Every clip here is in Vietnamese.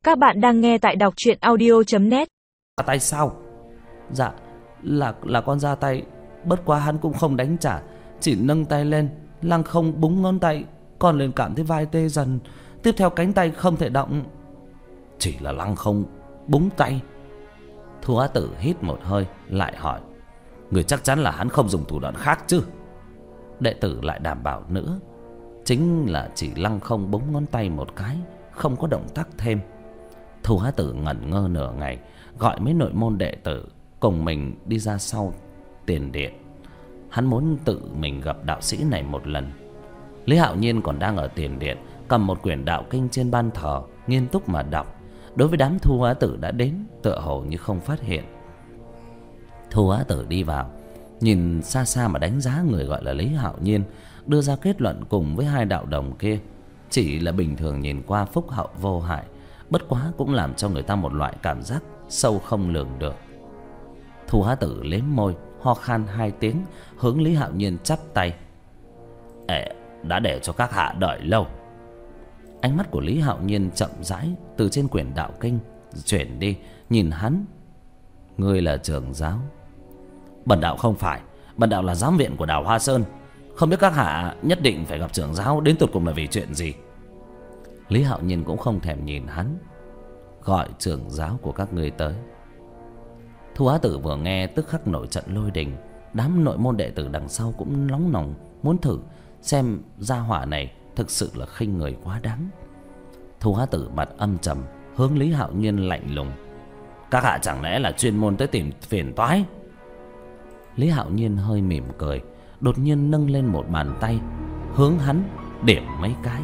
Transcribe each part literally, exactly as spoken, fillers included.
Các bạn đang nghe tại đọc truyện audio chấm net. Ra tay sao? Dạ là là con ra tay, bất quá hắn cũng không đánh trả, chỉ nâng tay lên, lăng không búng ngón tay, con liền cảm thấy vai tê dần, tiếp theo cánh tay không thể động. Chỉ là lăng không búng tay. Thu Á Tử hít một hơi lại hỏi: người chắc chắn là hắn không dùng thủ đoạn khác chứ? Đệ tử lại đảm bảo nữa, chính là chỉ lăng không búng ngón tay một cái, không có động tác thêm. Thu Á Tử ngẩn ngơ nửa ngày, gọi mấy nội môn đệ tử cùng mình đi ra sau tiền điện. Hắn muốn tự mình gặp đạo sĩ này một lần. Lý Hạo Nhiên còn đang ở tiền điện, cầm một quyển đạo kinh trên ban thờ, nghiêm túc mà đọc. Đối với đám Thu Á Tử đã đến, tựa hồ như không phát hiện. Thu Á Tử đi vào, nhìn xa xa mà đánh giá người gọi là Lý Hạo Nhiên, đưa ra kết luận cùng với hai đạo đồng kia. Chỉ là bình thường nhìn qua phúc hậu vô hại, bất quá cũng làm cho người ta một loại cảm giác sâu không lường được. Thu Á Tử liếm môi, ho khan hai tiếng, hướng Lý Hạo Nhiên chắp tay: Ê, đã để cho các hạ đợi lâu. Ánh mắt của Lý Hạo Nhiên chậm rãi từ trên quyển đạo kinh chuyển đi, nhìn hắn: ngươi là trưởng giáo? Bần đạo không phải, bần đạo là giám viện của Đào Hoa Sơn. Không biết các hạ nhất định phải gặp trưởng giáo đến tột cùng là vì chuyện gì? Lý Hạo Nhiên cũng không thèm nhìn hắn: gọi trưởng giáo của các ngươi tới. Thu Á Tử vừa nghe tức khắc nổi trận lôi đình. Đám nội môn đệ tử đằng sau cũng nóng nòng muốn thử xem gia hỏa này thực sự là khinh người quá đáng. Thu Á Tử mặt âm trầm, hướng Lý Hạo Nhiên lạnh lùng: các hạ chẳng lẽ là chuyên môn tới tìm phiền toái? Lý Hạo Nhiên hơi mỉm cười, đột nhiên nâng lên một bàn tay, hướng hắn điểm mấy cái.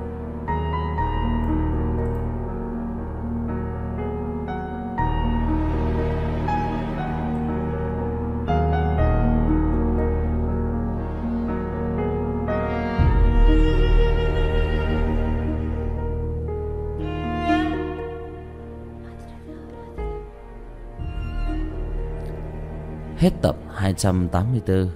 Hết tập hai trăm tám mươi tư.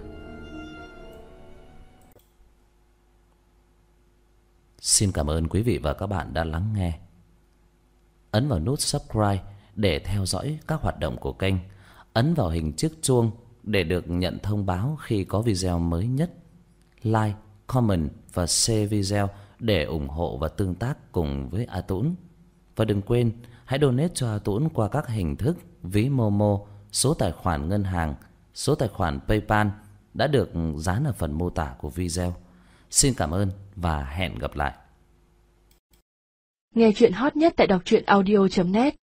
Xin cảm ơn quý vị và các bạn đã lắng nghe. Ấn vào nút subscribe để theo dõi các hoạt động của kênh. Ấn vào hình chiếc chuông để được nhận thông báo khi có video mới nhất. Like, comment và share video để ủng hộ và tương tác cùng với A Tũng. Và đừng quên hãy donate cho A Tũng qua các hình thức ví Momo, số tài khoản ngân hàng, số tài khoản PayPal đã được dán ở phần mô tả của video. Xin cảm ơn và hẹn gặp lại. Nghe chuyện hot nhất tại đọc truyện audio chấm net.